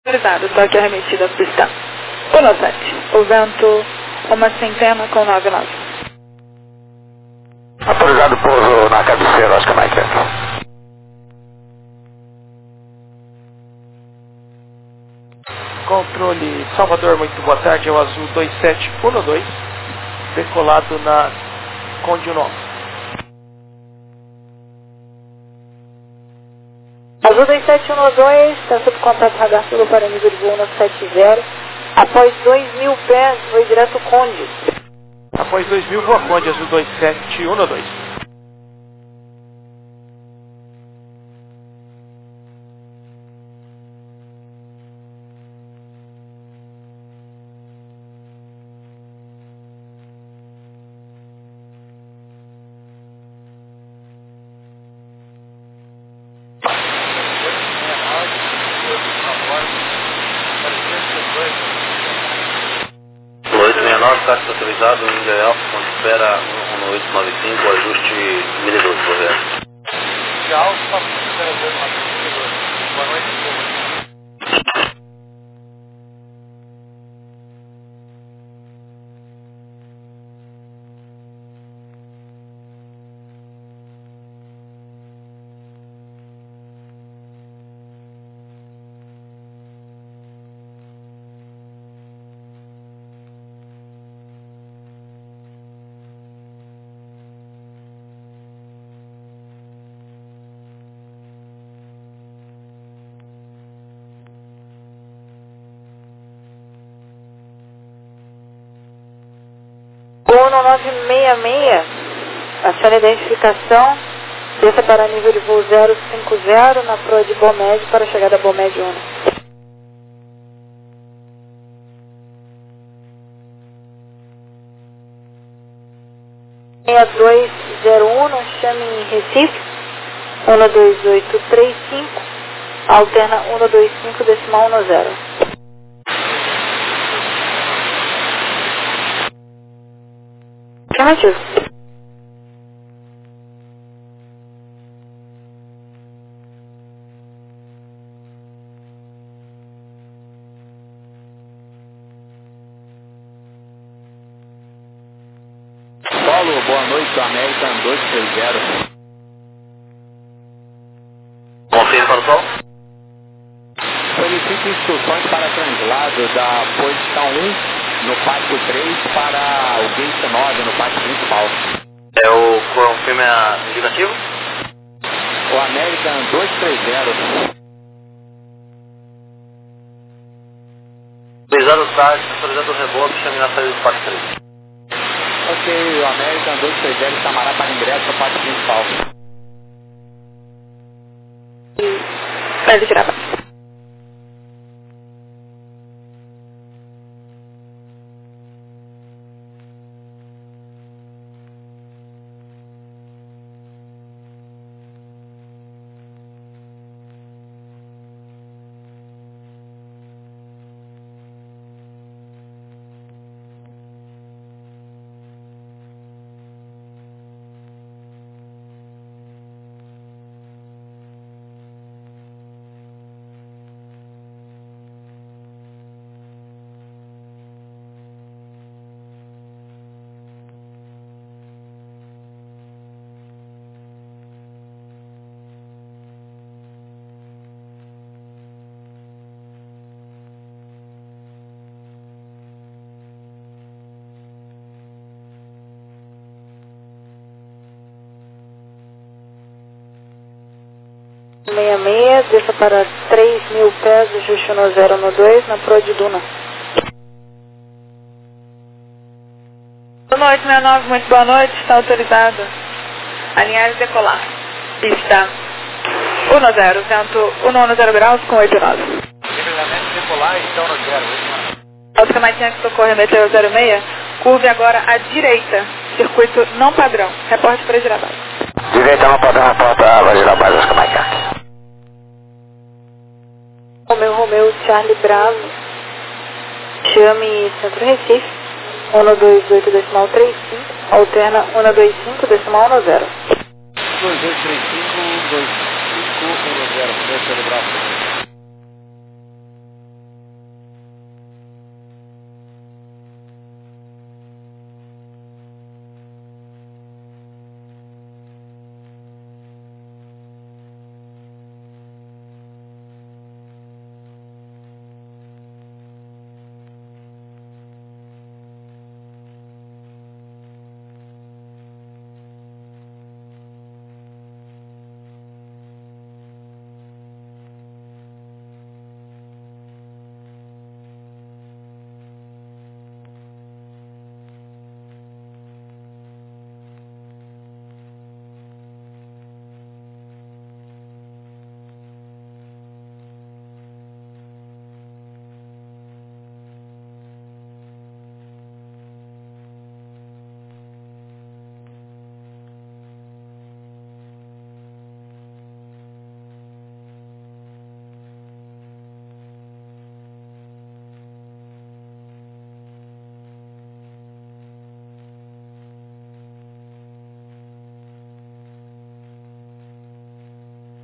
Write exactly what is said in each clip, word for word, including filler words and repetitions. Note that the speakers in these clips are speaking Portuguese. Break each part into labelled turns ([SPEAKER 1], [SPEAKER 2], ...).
[SPEAKER 1] Autorizado, toque arremetido à pista. um sete. O vento, uma centena com nove nove.
[SPEAKER 2] Autorizado pouso na cabeceira, Oscar Mike.
[SPEAKER 3] Controle Salvador, muito boa tarde, é o Azul dois sete um dois, decolado na Conde nove.
[SPEAKER 1] Azul dois sete um dois, está sob contato radar pelo para nível de voo no setenta. Após dois mil pés, foi direto Conde.
[SPEAKER 3] Após dois mil, voa Conde, Azul dois sete um dois.
[SPEAKER 4] oito seis nove, táxi autorizado, India Alfa, quando espera um oito nove cinco, ajuste mil e doze, correto.
[SPEAKER 3] India Alfa, espera zero nove cinco, boa noite, boa noite.
[SPEAKER 1] um nove seis seis, acione a identificação, desça para nível de voo zero cinco zero na proa de Bomed para a chegada a Bomed um. seis dois zero um, chame em Recife, um dois oito três cinco, alterna um dois cinco decimal um zero. Afirmativo.
[SPEAKER 5] Paulo, boa noite, American dois três zero.
[SPEAKER 4] Confirme para o sol.
[SPEAKER 5] Solicito instruções para translado da posição um no pátio três para o gate nove no pátio principal.
[SPEAKER 4] É o confirme a indicativo?
[SPEAKER 5] O American dois três zero.
[SPEAKER 4] Autorizado o táxi, autorizado o rebote, chame na saída do pátio três.
[SPEAKER 5] Ok, o American dois três zero chamará para ingresso no pátio principal.
[SPEAKER 1] Vai tirar a base. seis seis, desça para três mil pés, ajuste no zero no dois, na proa de Duna. Boa noite, sessenta e nove, muito boa noite, está autorizado. Alinhar e decolar. Pista um zero, vento um zero graus com oito nove.
[SPEAKER 3] Decolhamento decolar, então no zero, oito nove.
[SPEAKER 1] Oscar Mike, socorro, meteu zero seis, curve agora à direita, circuito não padrão, reporte para Girabás.
[SPEAKER 2] Direita não padrão, reporta para Girabás, Oscar Mike.
[SPEAKER 1] Romeu, Romeu, Charlie Bravo, chame Centro Recife, um dois oito decimal três cinco, alterna um dois cinco decimal um zero.
[SPEAKER 5] dois oito três cinco, dois cinco um zero, Centro Bravo.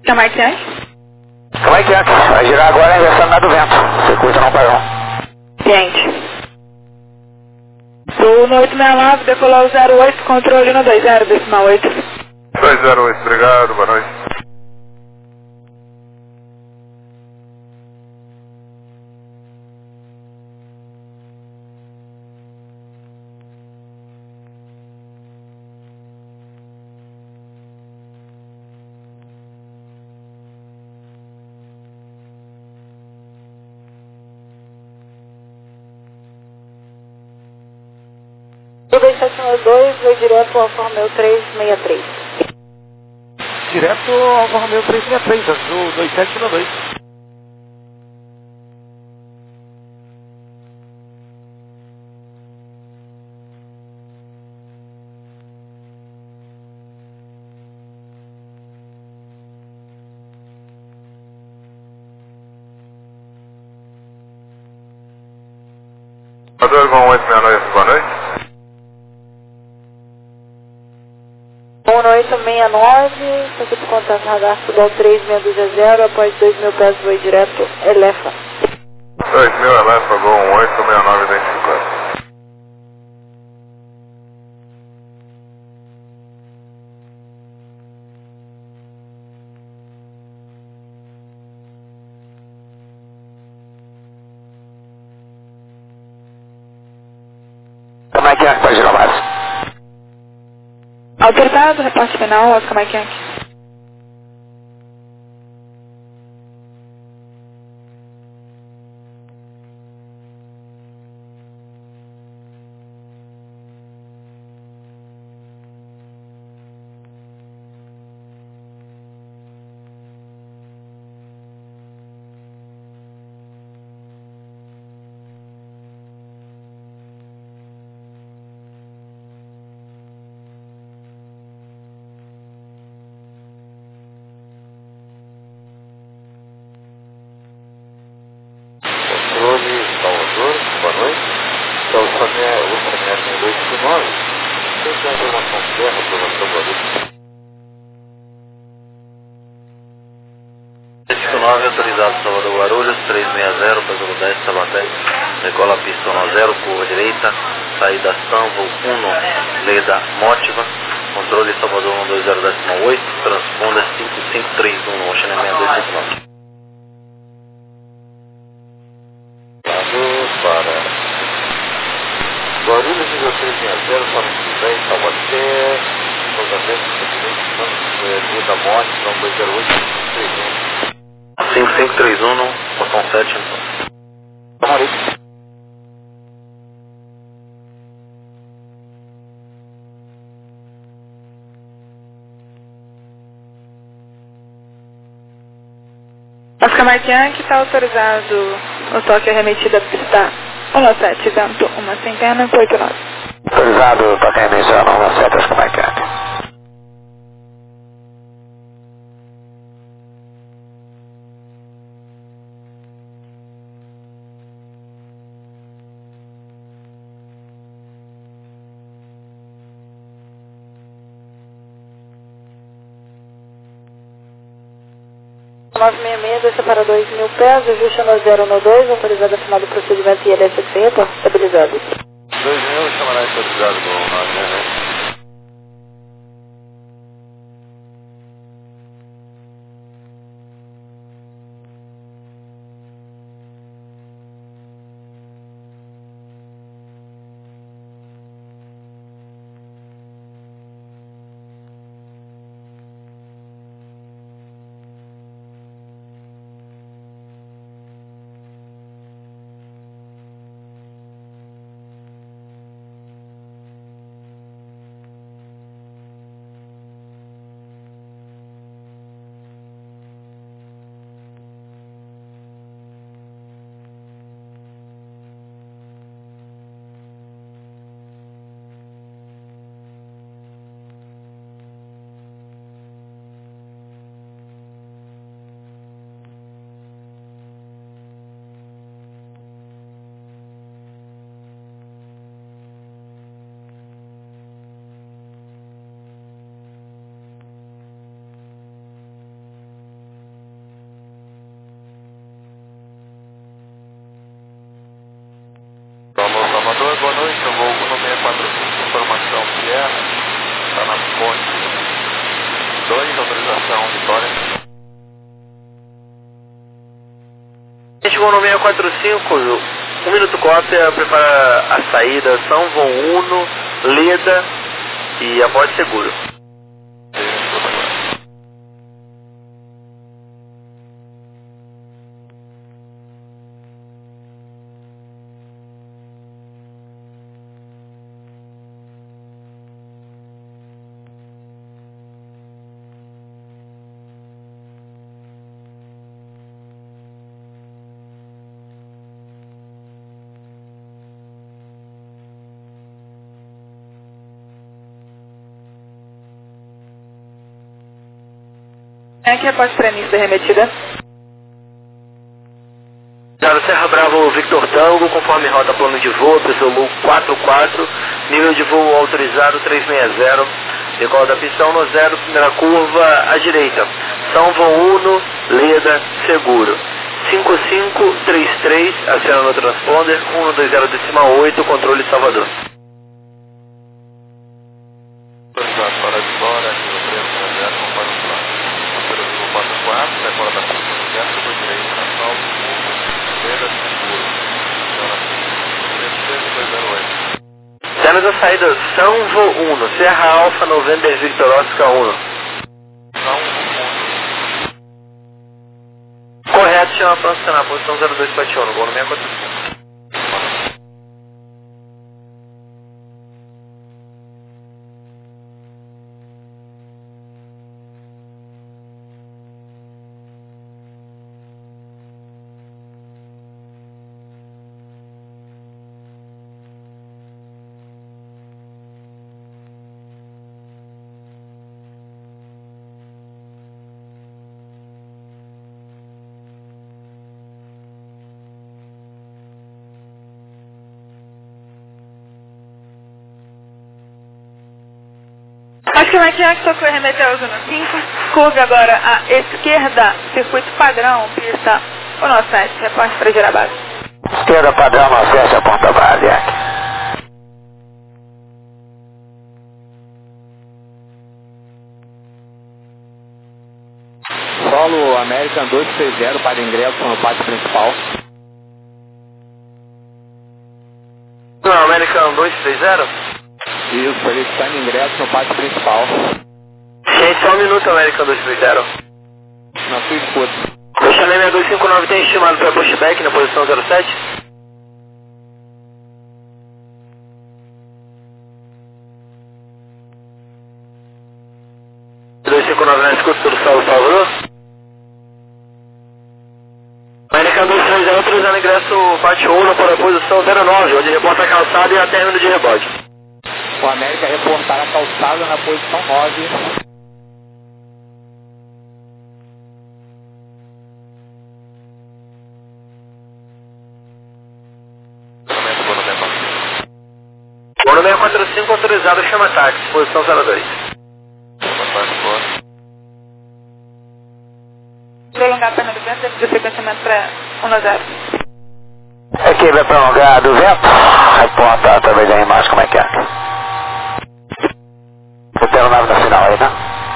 [SPEAKER 1] Mike Yankee?
[SPEAKER 2] Mike Yankee, vai girar agora inversando na do vento. Circuito não parou.
[SPEAKER 1] Ciente. Do no oito seis nove, decolou zero oito, controle no dois zero, decimal oito.
[SPEAKER 6] dois zero oito, obrigado, boa noite.
[SPEAKER 1] O dois sete nove dois vai direto ao Alfa Romeo três seis três.
[SPEAKER 3] Direto ao Alfa Romeo três seis três, azul dois sete um dois.
[SPEAKER 6] Adoro com oito seis nove, boa noite.
[SPEAKER 1] um oito seis nove, aqui de contato radar Sudal três seis dois zero, após dois mil pés voo direto, Elefa.
[SPEAKER 6] dois mil, Elefa, Gol um oito seis nove identificado.
[SPEAKER 2] Mike Yankee, pode girar mais.
[SPEAKER 1] Autorizado, repasse final, Oscar Mike Yankee.
[SPEAKER 6] Controle Salvador, boa noite. Então, o Samer, o Samer tem dois cinco nove. Tem que ter informação certa, aprovação Guarulhos. dois cinco nove, autorizado Salvador Guarulhos, três seis zero, Peso dez, Tabaté. Decola pista um zero, curva direita, saída Sanvo um, Leda Mótiva. Controle Salvador um dois zero oito, transponder cinco cinco três um, Ocean seis dois cinco nove. Para Guarulhos, nível três seis zero, para o dez, Taubaté, Taubaté, Lua da Morte, então dois zero oito, cinco cinco três um, botão sete. Maurício.
[SPEAKER 1] Oscar Mike Yankee está autorizado o toque arremetido a pista um sete, vento uma centena, oito nove.
[SPEAKER 2] Autorizado, toque remissão, um sete, Oscar Mike Yankee.
[SPEAKER 1] nove seis seis, desce para dois mil pés, ajuste no zero no dois, autorizado a final do procedimento I L S C, ponto estabilizado.
[SPEAKER 6] dois mil, chamará autorizado com nove seis seis. um, Vitória.
[SPEAKER 4] A gente chegou no seis quatro cinco, um minuto cópia, prepara a saída, São Vão Uno, Leda e a voz seguro.
[SPEAKER 1] É que após premissa remetida.
[SPEAKER 4] Zero Serra Bravo Victor Tango, conforme rota plano de voo, Pessoa quatro quatro, nível de voo autorizado trezentos e sessenta, decola da pistão no zero, primeira curva à direita, São Vão Uno, Leda, seguro. cinco cinco três três, acena no transponder, um dois zero decimal oito, controle Salvador.
[SPEAKER 6] Fora de fora, nível três zero, conforme o plano. Operativo quatro quatro, decola da pista no zero, por direita, Salvo, Leda, seguro. três dois zero oito.
[SPEAKER 4] Temos a saída São Vão Uno, Serra Alfa, November Victor Oscar Uno.
[SPEAKER 6] São Uno.
[SPEAKER 4] Correto, chama para funcionar, posição zero dois sete um, gol no seis quatro cinco.
[SPEAKER 1] Acho que vai que tocou remeter o zona cinco. Curve agora à esquerda, circuito padrão, pista um nove sete, reporte para girar base.
[SPEAKER 2] Esquerda padrão, nove sete, aponta base.
[SPEAKER 5] Solo American dois três zero para ingresso no pátio principal.
[SPEAKER 4] Não, American dois três zero?
[SPEAKER 5] Isso, ele está em ingresso no pátio principal.
[SPEAKER 4] Gente, só um minuto, American dois três zero.
[SPEAKER 5] Na sua escuta.
[SPEAKER 4] Eu chamei seis dois cinco nove, tem estimado para pushback na posição zero sete? dois cinco nove na escuta, tudo salvo, Salvador? American dois três zero, utilizando ingresso pátio um para a posição zero nove, onde reporta a calçada e a término de rebote.
[SPEAKER 5] O América reportar a calçada na posição nove.
[SPEAKER 4] Gol no seis quatro cinco, autorizado, chama táxi, posição zero dois.
[SPEAKER 1] Prolongar a perna do vento, devido ao frequenciamento para um nove zero.
[SPEAKER 2] Aqui vai prolongar do vento, reporta através da imagem como é que é. Você tem o nome no final aí, né?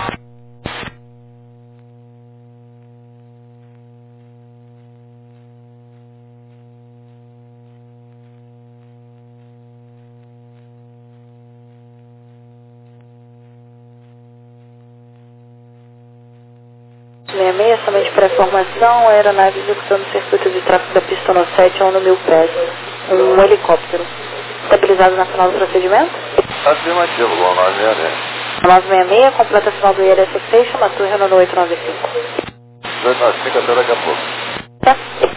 [SPEAKER 7] sessenta e seis, somente para informação, a aeronave executando o circuito de tráfego da pista no sete a um mil pés. Um helicóptero. Estabilizado na final do procedimento?
[SPEAKER 6] Afirmativo, gol nove seis seis.
[SPEAKER 7] nove seis seis, completa a final do I L S seis, chama a torre no oito nove cinco.
[SPEAKER 6] oito nove cinco até daqui a pouco.
[SPEAKER 7] Tá.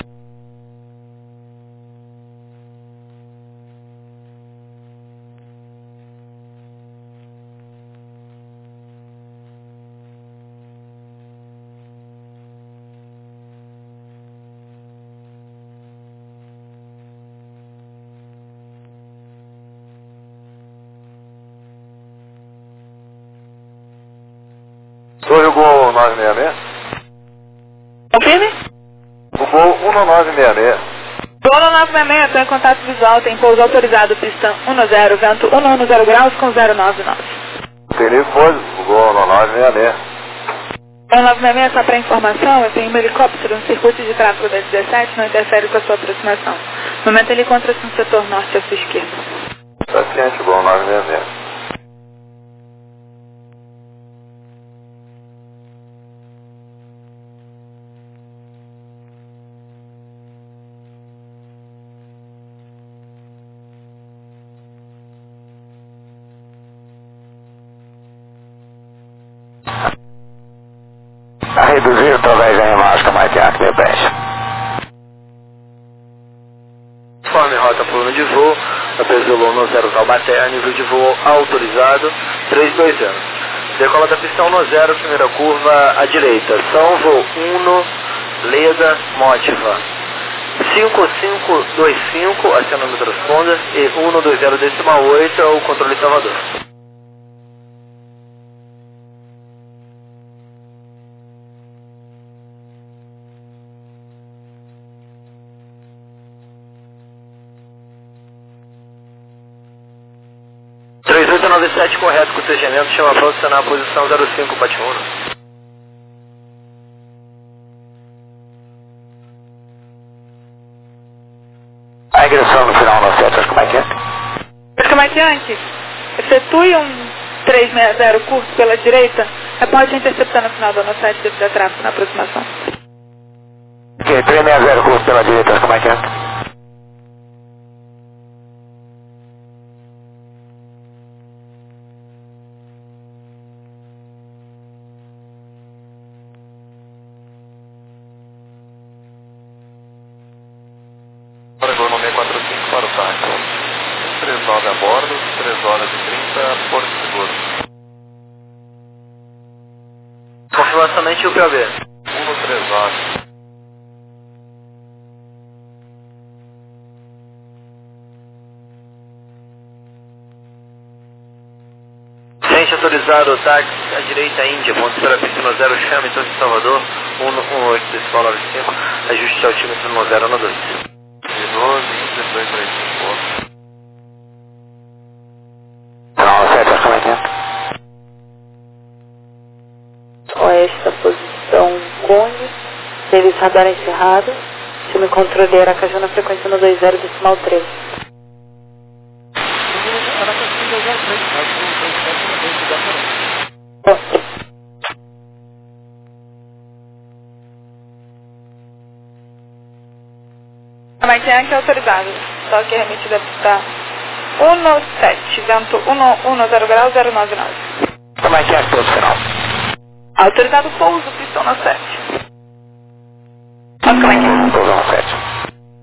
[SPEAKER 6] Foi o gol nove seis seis?
[SPEAKER 1] Confirme?
[SPEAKER 6] O gol um nove seis seis.
[SPEAKER 1] Gol no nove seis seis, estou em contato visual, tem pouso autorizado, pista um zero, vento um zero graus com zero nove nove.
[SPEAKER 6] Tem livre pouso, o gol nove seis seis.
[SPEAKER 1] nove seis seis, só para informação, eu tenho um helicóptero no circuito de tráfego da dezessete, não interfere com a sua aproximação. No momento ele encontra-se no setor norte à sua esquerda.
[SPEAKER 2] Paciente, bom, nove seis seis. A reduzir através da imagem mais alta de peixe.
[SPEAKER 4] Conforme rota plano de voo, a Pesolou no zero Taubaté, nível de voo autorizado, três dois zero. Decola da pistão no zero, primeira curva à direita. São voo um, Leda, Motiva. cinco cinco dois cinco, acionando o transponder, e um dois zero decimal oito é o controle Salvador. três oito nove sete, correto com o tegimento, chama para posicionar a posição zero cinco, Patiuno.
[SPEAKER 2] A ingressão no final no sete, como é que é?
[SPEAKER 1] Comandante, efetue um três seis zero curso pela direita, pode interceptar no final do sete devido a tráfego na aproximação.
[SPEAKER 2] Ok, três seis zero curso pela direita, como é que é?
[SPEAKER 6] Para Gol nove quatro cinco para o táxi. três nove a bordo, três horas e trinta, Porto Seguro.
[SPEAKER 4] Confirma somente o P O B.
[SPEAKER 6] um três nove.
[SPEAKER 4] Gente autorizado, táxi à direita Índia, ponto para pista zero, chame, então de Salvador, um um oito, decimal nove cinco, ajuste altímetro no zero no dois.
[SPEAKER 6] doze, Índia, dois três cinco.
[SPEAKER 2] Final no sete, como é que é?
[SPEAKER 7] Oeste da posição Conde, serviço radar encerrado, time controle Aracaju na frequência no dois zero decimal três.
[SPEAKER 1] Comandante autorizado, toque remetido a pista um sete, vento um zero grau zero nove nove.
[SPEAKER 2] Como é que é todo final?
[SPEAKER 1] Autorizado pouso, pistão no sete. Como é que é?
[SPEAKER 2] Pouso no sete.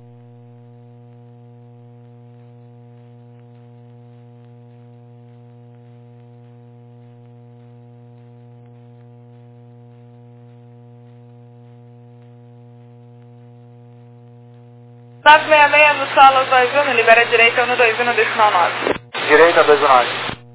[SPEAKER 1] nove seis seis no solo dois um, libera a direita um dois um decimal nove.
[SPEAKER 2] Direita dois nove.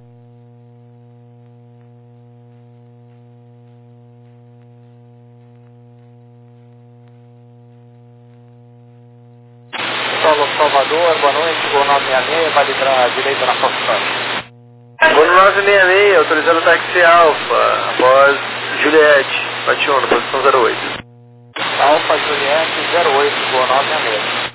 [SPEAKER 2] Solo Salvador, boa noite, Gol nove seis seis, vai livrar a direita na Foxtrot.
[SPEAKER 4] Gol nove seis seis, autorizando o táxi Alfa, após Juliette, Patiuno, posição zero oito.
[SPEAKER 2] Alfa Juliette zero oito, Gol nove seis seis.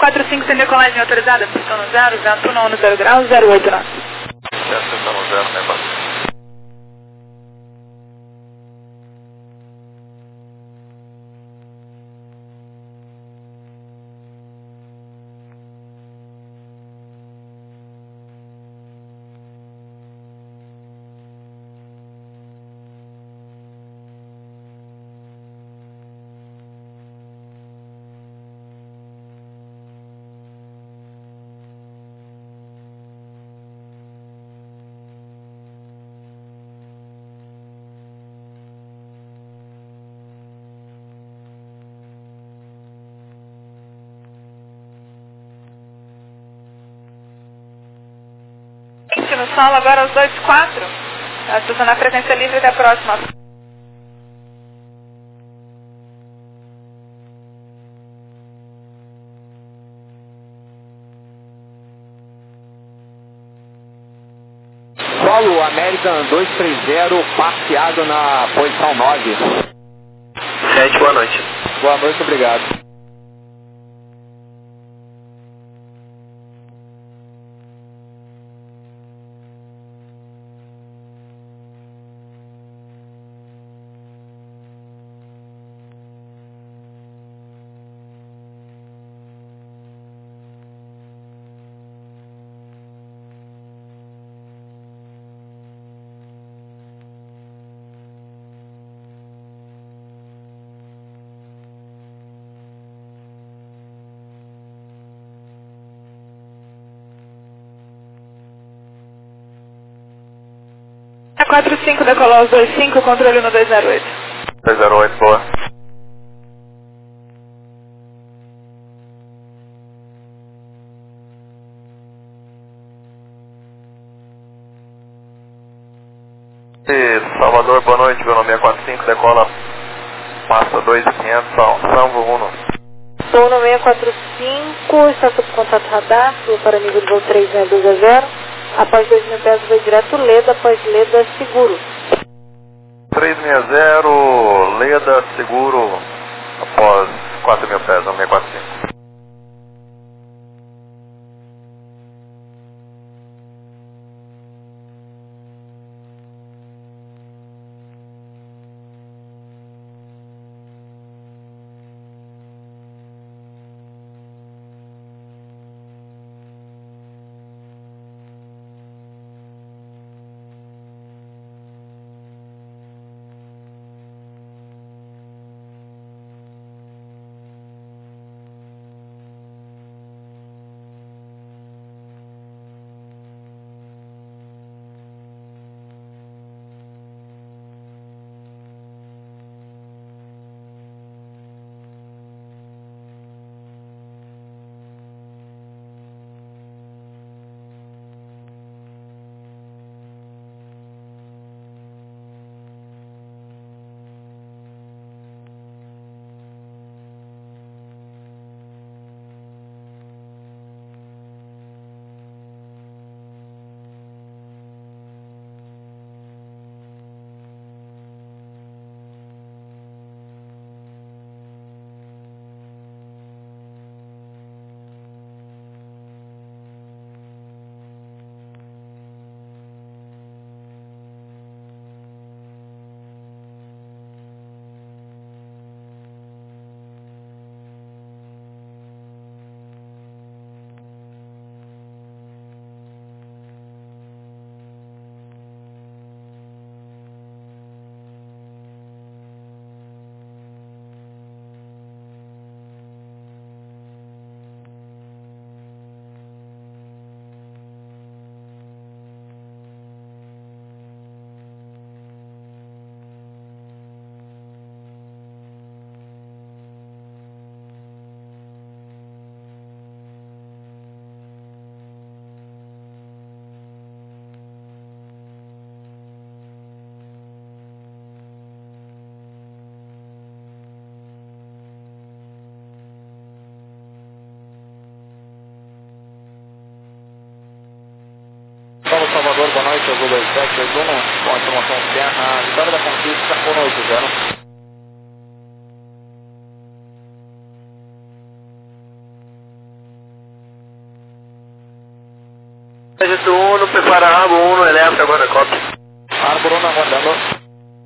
[SPEAKER 1] quatro cinco sem decolagem autorizada, pistão no zero, vento um no zero graus, zero oito nove.
[SPEAKER 6] Certo, pistão no zero, né, quatro.
[SPEAKER 1] No solo agora os dois quatro. Estacionar a frequência livre até a próxima.
[SPEAKER 5] Solo American dois três zero, parqueado na posição nove.
[SPEAKER 4] Sete, boa noite.
[SPEAKER 5] Boa noite, obrigado.
[SPEAKER 1] quatro cinco decolou os dois cinco, controle no dois zero oito.
[SPEAKER 6] dois zero oito, boa. E Salvador, boa noite, meu nome é quatro cinco, decola, passa dois quinhentos, Sanvo Uno.
[SPEAKER 7] Uno seis quatro cinco, está sob contato radar, sua para nível de voo três seis dois a zero. Após dois mil pés, voo direto Leda, após Leda, seguro.
[SPEAKER 6] três seis zero, Leda, seguro, após quatro mil pés, um seis quatro cinco.
[SPEAKER 5] Paulo Salvador, boa noite, Azul dois sete dois um, com a informação externa, Vitória da Conquista, um oito zero.
[SPEAKER 4] Copy para Arbor um, eleva agora, copy.
[SPEAKER 5] Arbor um aguardando.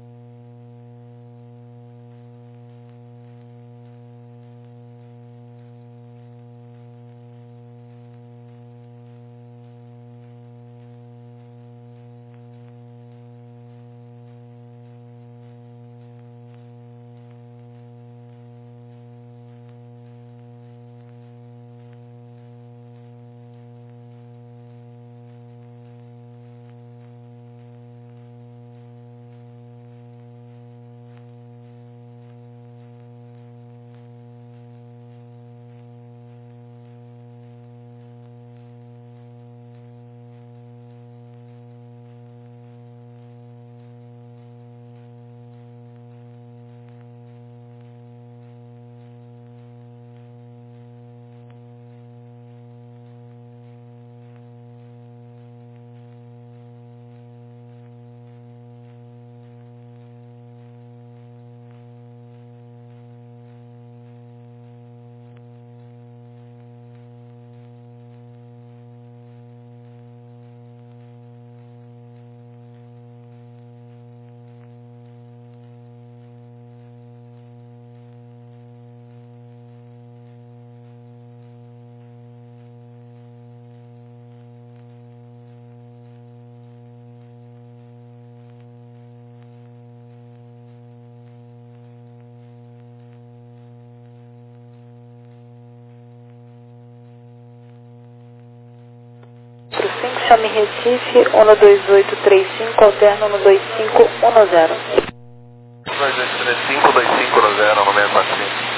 [SPEAKER 7] cinco, chame Recife, um dois oito três cinco, alterno um dois cinco um zero.
[SPEAKER 6] dois dois três cinco, dois cinco zero, no mesmo assim.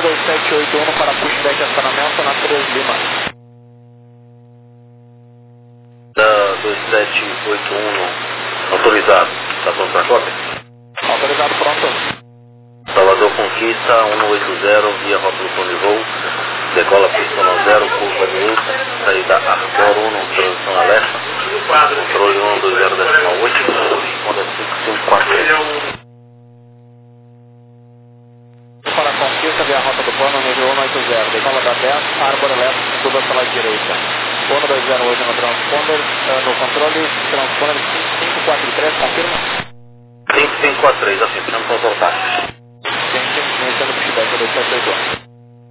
[SPEAKER 5] dois sete oito um para pushback acionamento na três Lima.
[SPEAKER 6] Da dois sete oito um, autorizado. Está pronto para cópia?
[SPEAKER 5] Autorizado, pronto.
[SPEAKER 6] Salvador Conquista, um oito zero, via rótulo plano de voo. Decola pista no zero, curva direita, saída Arcor um, transição alerta. Controle um dois zero decimal oito, responda cinco cinco quatro três.
[SPEAKER 5] Para a Conquista, via rota do plano, nível um oito zero. Decola da dez, Arbor Elétrico, curva pela direita. um dois zero oito no transponder, no controle, transponder cinco cinco quatro três, confirma?
[SPEAKER 6] cinco cinco quatro três, assim, precisamos consultar.
[SPEAKER 5] Gente, iniciando o pushback dois sete oito um.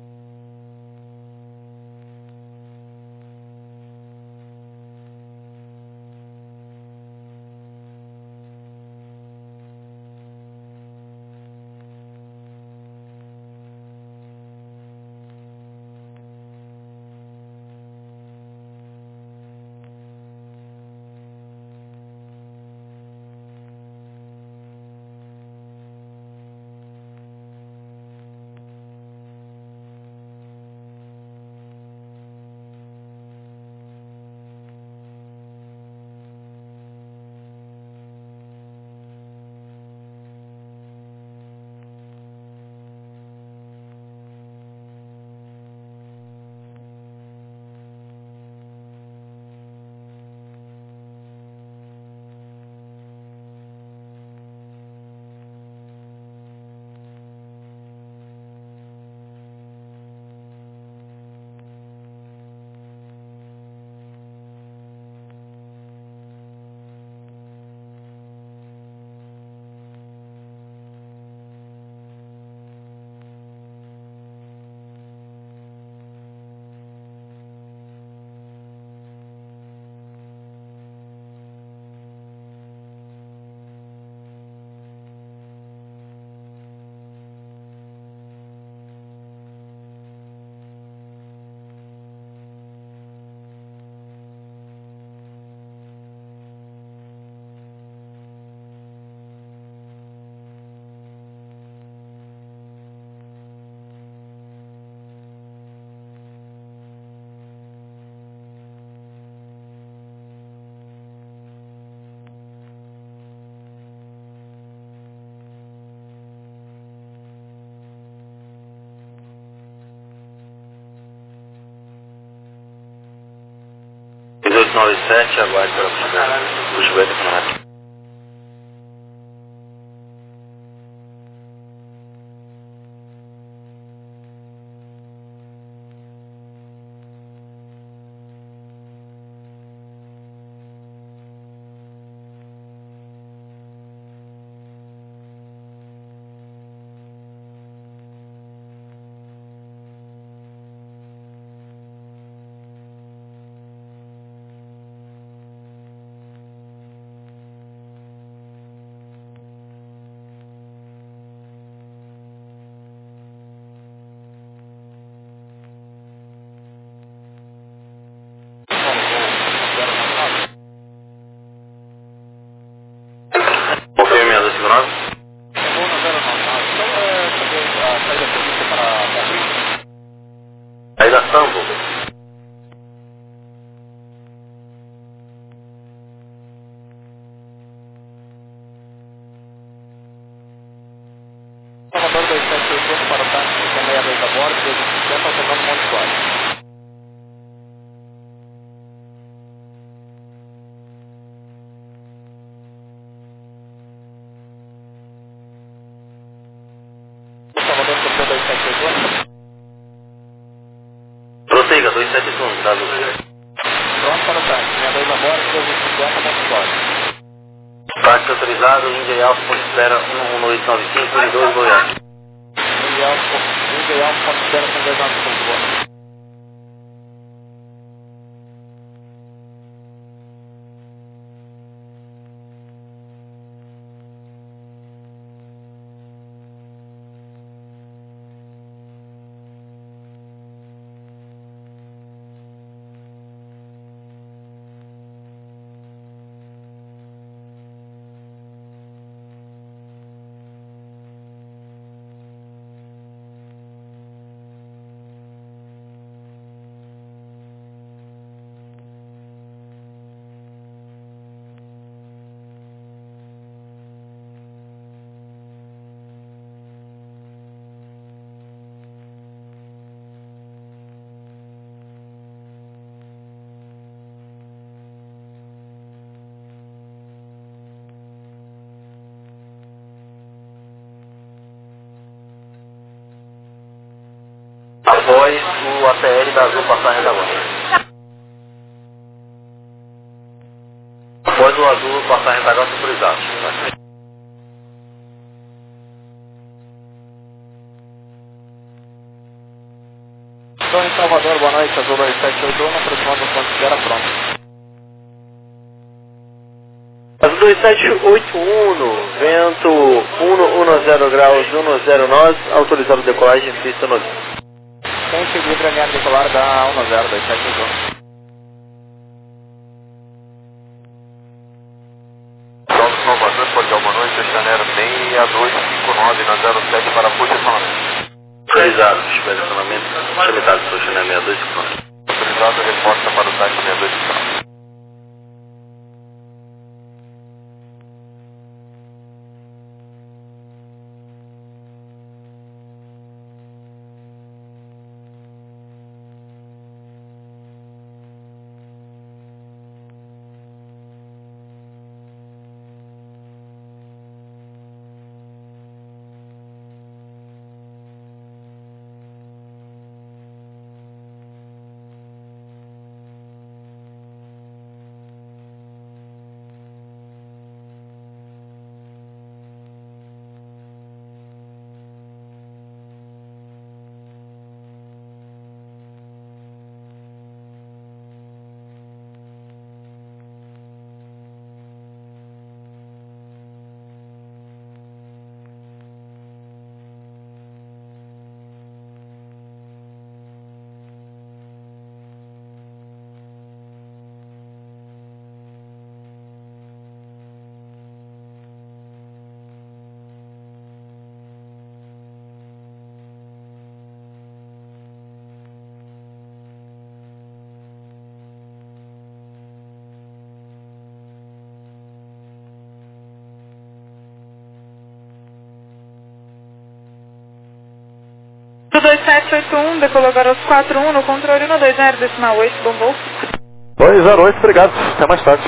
[SPEAKER 6] dezoito nove sete, aguarde para o pushback automático. Confirme a dois cinco nove. Saída Sambo.
[SPEAKER 5] Salvador dois sete oito um para o táxi seis seis dois a bordo, dois cinquenta, alternando Monte Claro. Salvador Porto dois sete oito um.
[SPEAKER 6] Prossiga, dois sete um, dá luz.
[SPEAKER 5] Pronto para o táxi, seis dois a bordo, dois cinquenta, Monte Claro.
[SPEAKER 6] Táxi autorizado, Índia Alfa, ponto espera um um oito nove cinco, N dois, Goiás.
[SPEAKER 5] Índia Alfa, ponto espera um dois nove cinco, Goiás.
[SPEAKER 4] Após o A T L da Azul passar a retaguarda. Após o azul passar a retaguarda autorizado.
[SPEAKER 5] Estou em Salvador, boa noite, Azul dois sete oito um, aproximando do ponto de espera, pronto.
[SPEAKER 4] Azul dois sete oito um, vento um zero graus um zero nós, autorizado decolagem, pista no limpo.
[SPEAKER 5] Tem seguir para linha decolar da um zero dois sete oito um.
[SPEAKER 6] Salve Salvador, cordial boa noite, Janeiro seis dois cinco nove na zero sete para posicionamento.
[SPEAKER 4] Autorizado, posicionamento, limitado, posicionamento seis dois cinco nove.
[SPEAKER 6] Autorizado, resposta para o táxi seis dois cinco nove.
[SPEAKER 1] dois sete oito um, decolou garoto quatro um no controle um dois zero decimal oito, bom voo.
[SPEAKER 3] dois zero oito, obrigado. Até mais tarde.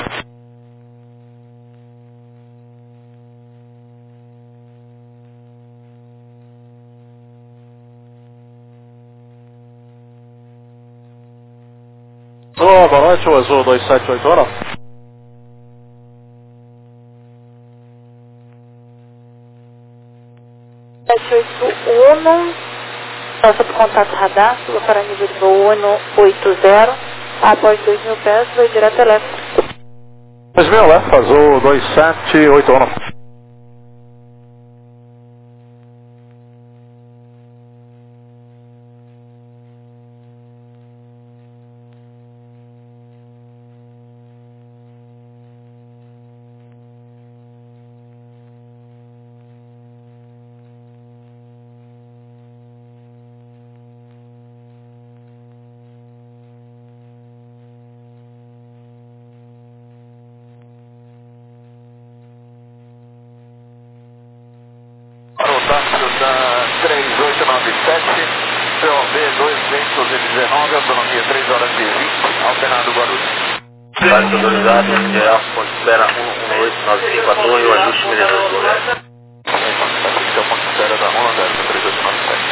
[SPEAKER 3] Olá, boa noite, o Azul dois sete oito um.
[SPEAKER 7] sete oito um, passa por contato radar, suba para nível de voo um oito zero, após dois mil pés, vai direto a leste.
[SPEAKER 3] dois mil, left, Azul dois sete oito um.
[SPEAKER 6] Para o táxi da três oito nove sete, P O B duzentos e dezenove, autonomia três horas e vinte, Alpenado Guarulhos.
[SPEAKER 4] Táxi autorizado, Mundial, ponto de espera um oito nove cinco, a torre, o ajuste minerador.
[SPEAKER 6] Esse é o ponto de espera da Honda, três oito nove sete.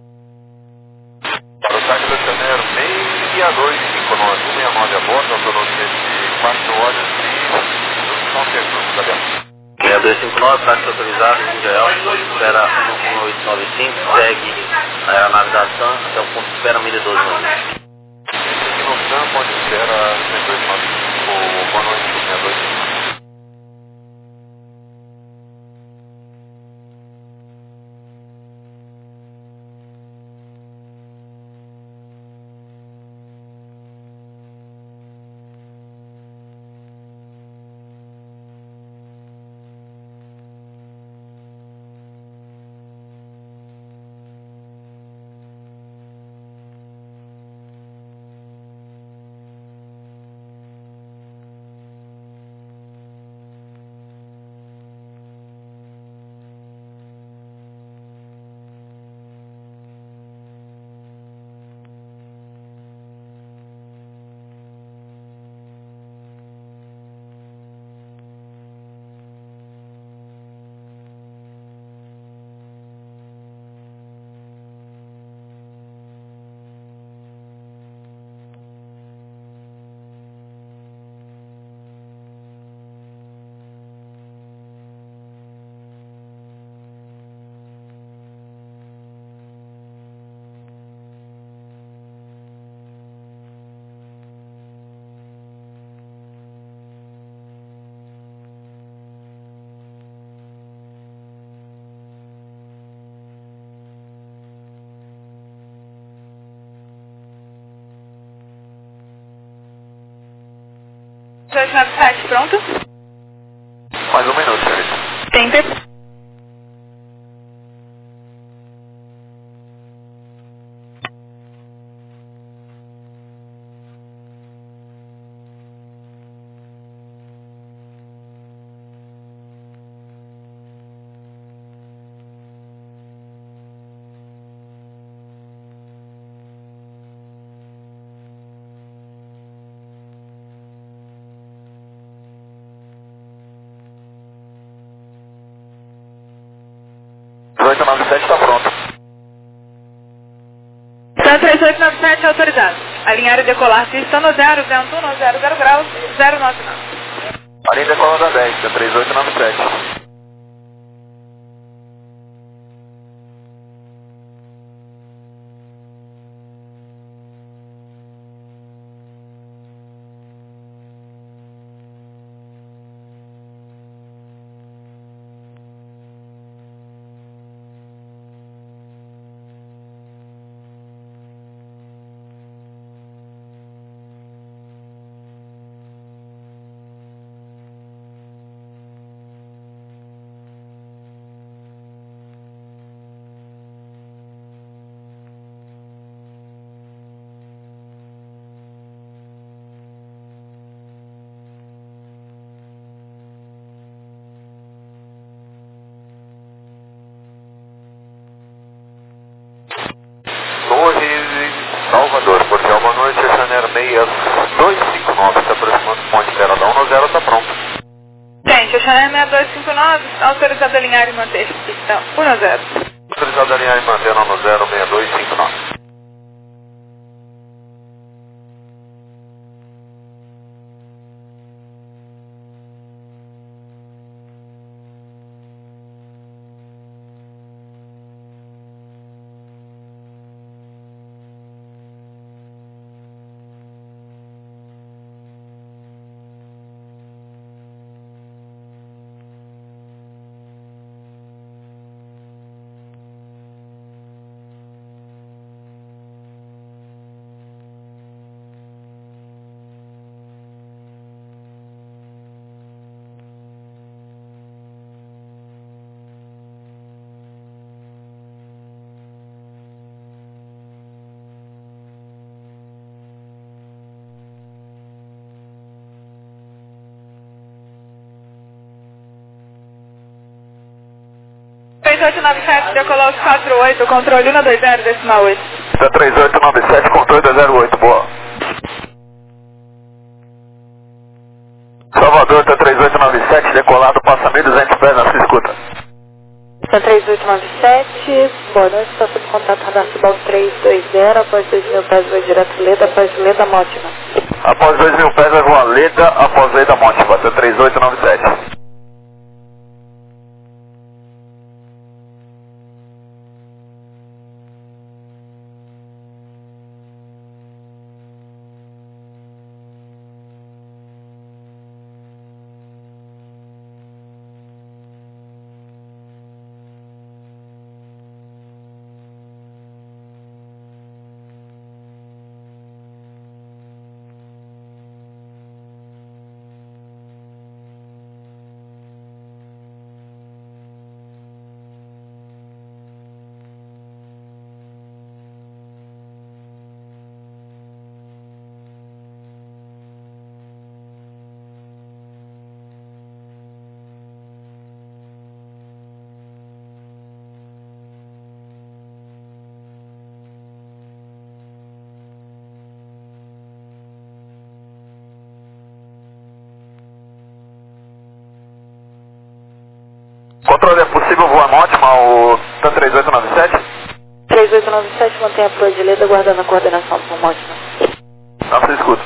[SPEAKER 6] Para o táxi da Janeiro seis dois cinco nove, um seis nove a bordo, autonomia de quatro horas e não tem grupo, tá vendo?
[SPEAKER 4] seis dois cinco nove, táxi autorizado, Mundial, ponto de espera um oito nove cinco, segue a aeronave da TAM até o ponto de espera mil e doze nove.
[SPEAKER 6] Aqui no TAM, ponto de espera seis dois nove cinco, boa noite, seis dois cinco nove.
[SPEAKER 1] oito nove sete, pronto?
[SPEAKER 2] Mais um minuto, senhorita.
[SPEAKER 1] Tempo.
[SPEAKER 2] dezoito nove sete está pronto.
[SPEAKER 1] Céu três oito nove sete autorizado. Alinhar e decolar pista no zero, vento um, zero zero graus, zero nove nove.
[SPEAKER 2] Alinha decolar da dez, três oito nove sete. Salvador, Portel, boa noite, Chanel seis dois cinco nove, está aproximando do Monte Vera da um zero, está pronto.
[SPEAKER 1] Gente, o Chanel seis dois cinco nove, autorizado a alinhar e manter pista um zero.
[SPEAKER 2] Autorizado a alinhar e manter um zero, seis dois cinco nove.
[SPEAKER 1] três oito nove sete, decolou os quatro oito, controle um dois zero, decimal oito.
[SPEAKER 2] Tá três oito nove sete, controle dois zero oito, boa. Salvador, tá três oito nove sete, decolado, passa mil e duzentos pés na sua escuta.
[SPEAKER 7] Tá três oito nove sete, boa noite, está sob contato radar Cibal três dois zero, após dois mil pés vai direto Leda, após Leda Mótima.
[SPEAKER 2] Após dois mil pés vai voar Leda, após Leda Mótima, tá três oito nove sete. Controle, é possível voar Mótima, o T A três oito nove sete?
[SPEAKER 7] três oito nove sete, mantém a proa de Leda, guardando a coordenação por Mótima.
[SPEAKER 2] Não se escuta.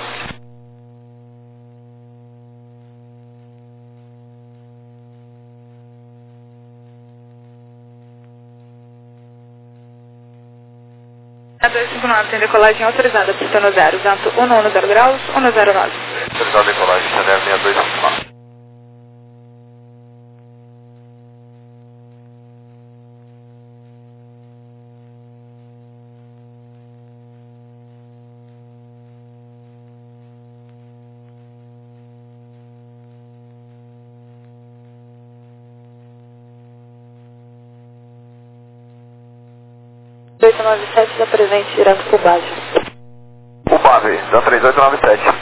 [SPEAKER 1] A dois cinco nove tem decolagem autorizada, pista no zero, vento um um zero graus, um zero nove.
[SPEAKER 2] Autorizado a decolagem, Chanel seis dois cinco nove.
[SPEAKER 7] oito nove sete dá presente direto pro base.
[SPEAKER 2] O base, da três oito nove sete.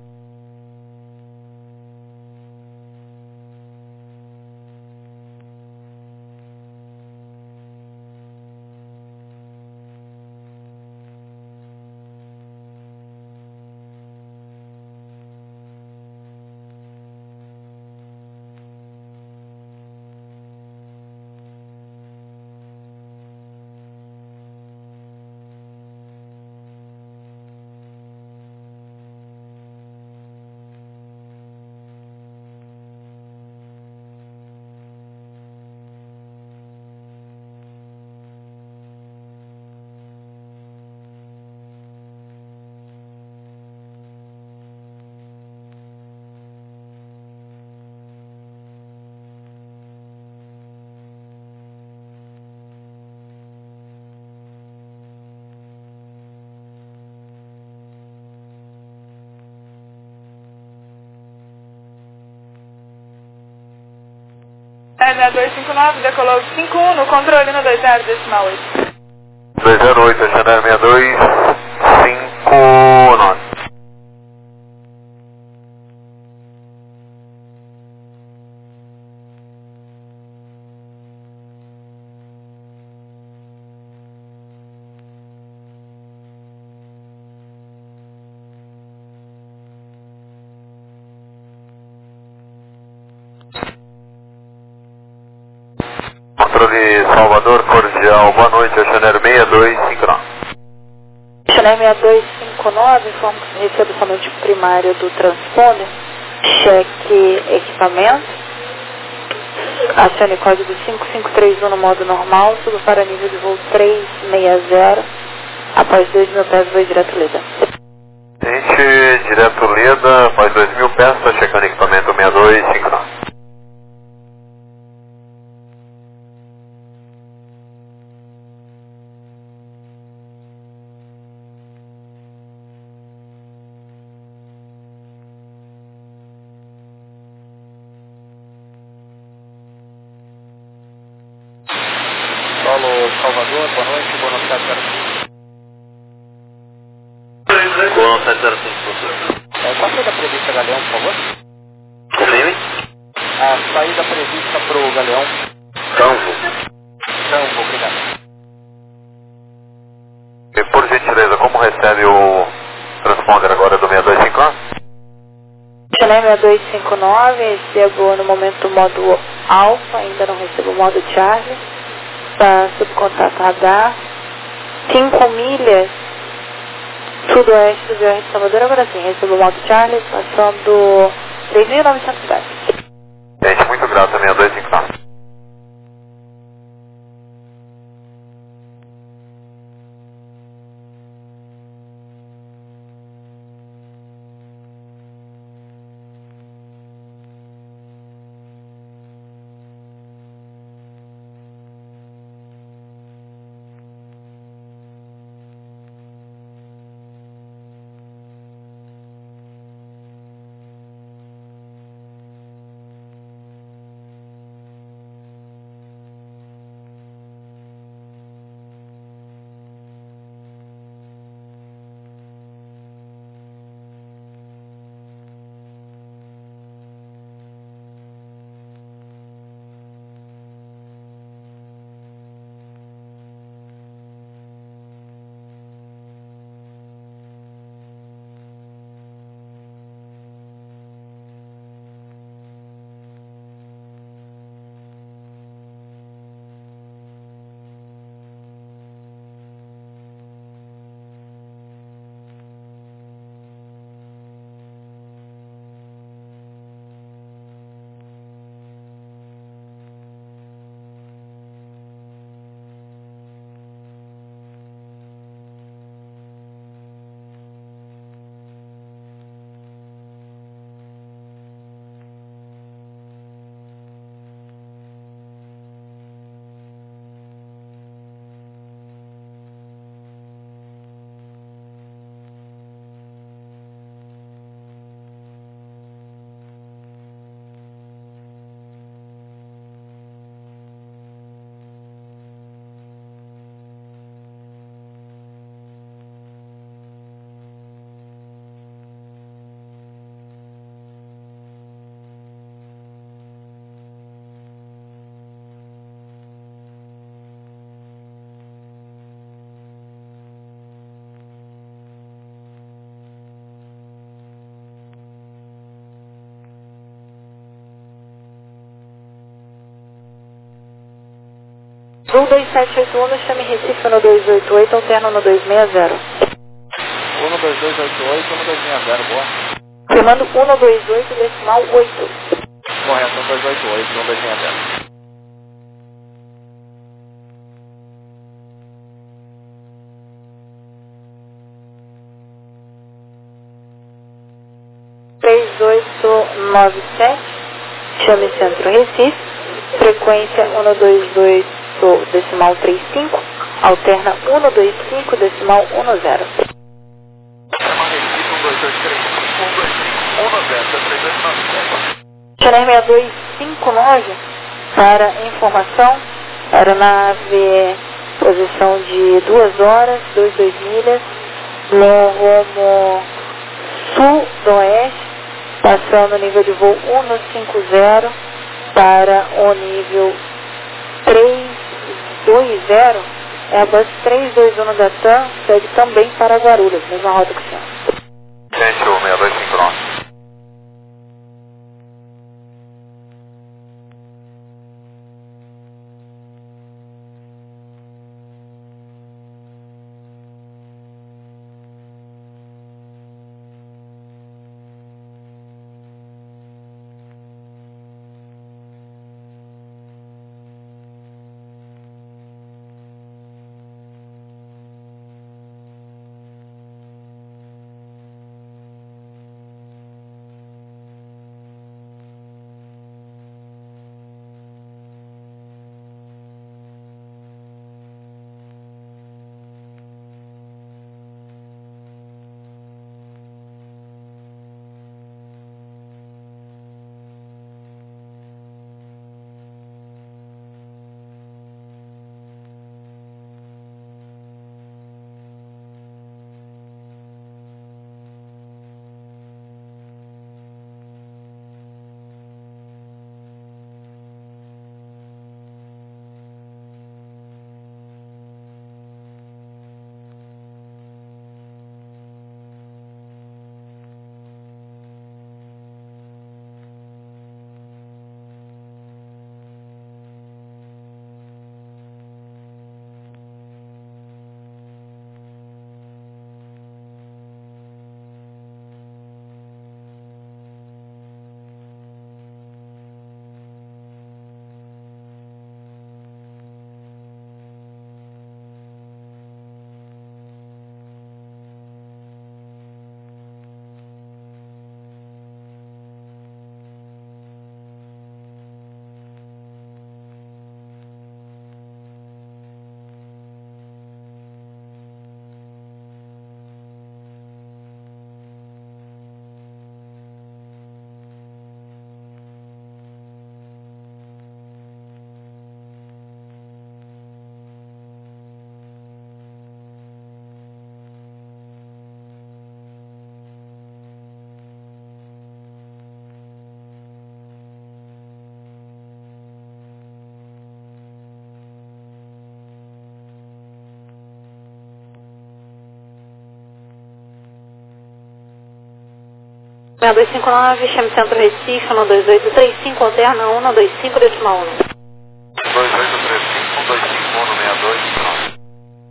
[SPEAKER 1] É seis dois cinco nove, decolou cinco um no controle no dois zero decimal oito.
[SPEAKER 2] dois zero oito, Chanel seis dois cinco nove. Controle Salvador, cordial, boa noite, Chanel seis dois cinco nove.
[SPEAKER 7] Chanel seis dois cinco nove, informo que recebo somente o primário do transponder, cheque equipamento, acione código cinco cinco três um no modo normal, subo para nível de voo trezentos e sessenta, após dois mil pés, voo direto Leda.
[SPEAKER 2] Gente, direto Leda, após dois mil pés, está checando equipamento seis dois cinco nove.
[SPEAKER 5] Solo Salvador, boa noite, boa noite, zero cinco.
[SPEAKER 6] Boa sete zero cinco, professor.
[SPEAKER 5] É, qual a saída prevista, Galeão, por favor?
[SPEAKER 6] Confirme.
[SPEAKER 5] A saída prevista pro Galeão.
[SPEAKER 6] Tanvo.
[SPEAKER 5] Tanvo, obrigado.
[SPEAKER 2] E por gentileza, como recebe o transponder agora do seis dois cinco nove?
[SPEAKER 7] Chanel seis dois cinco nove, recebo no momento o modo Alpha, ainda não recebo o modo Charlie, está sob contato radar, cinco milhas, sudoeste do V R de Salvador, agora sim, recebo o modo Charlie, passando três mil e novecentos pés.
[SPEAKER 2] Gente, muito grato, seis dois cinco nove.
[SPEAKER 7] Azul dois sete oito um, chame Recife no dois oito oito, alterno no dois seis zero.
[SPEAKER 5] um dois dois oito oito, um dois seis zero, boa.
[SPEAKER 7] Firmando um dois oito, decimal oito.
[SPEAKER 5] Correto, um dois oito oito, um dois seis zero.
[SPEAKER 7] três oito nove sete, chame Centro Recife, frequência um dois oito, decimal trinta e cinco, alterna um dois cinco, decimal um zero. Channel seis dois cinco nove, para informação, aeronave posição de duas horas, vinte e duas milhas, no rumo sul-oeste, passando o nível de voo cento e cinquenta para o nível trezentos e vinte, Airbus trezentos e vinte da TAM, segue também para Guarulhos, mesma rota que o senhor.
[SPEAKER 6] Centro seis dois cinco nove.
[SPEAKER 7] seis dois cinco nove, chame Centro Recife, um dois oito três cinco, alterna um dois cinco, decimal um.
[SPEAKER 6] dois oito três cinco, um dois cinco, um seis dois, pronto.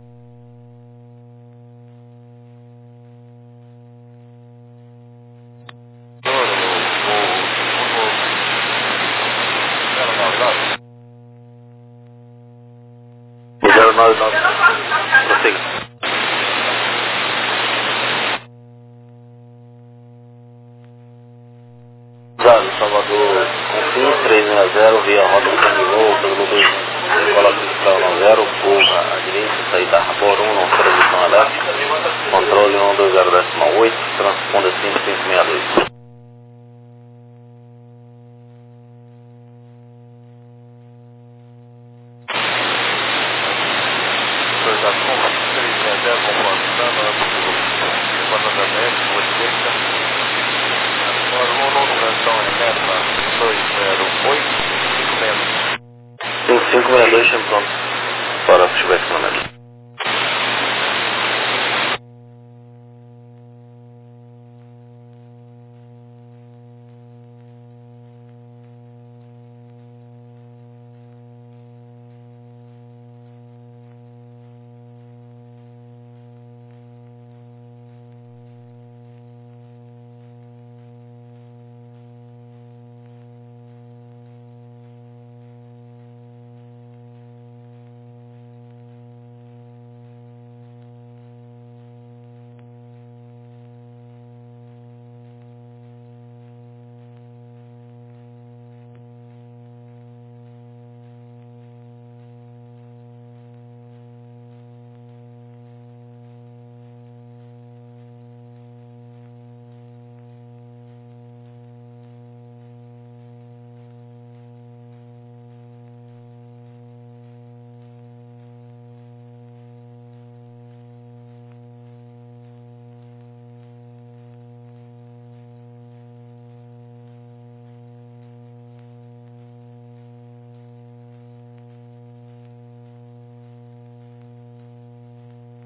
[SPEAKER 6] zero nove nove, prossiga. Salvador, Confins, trezentos e sessenta, via rota do Canivô, pelo dois, decola Cristal zero, curva à direita, saída Rabor um, não transição elétrica, controle um dois zero decimal oito, transponda cinco cinco seis dois. cinco cinco seis dois, pronto, para o feedback no momento.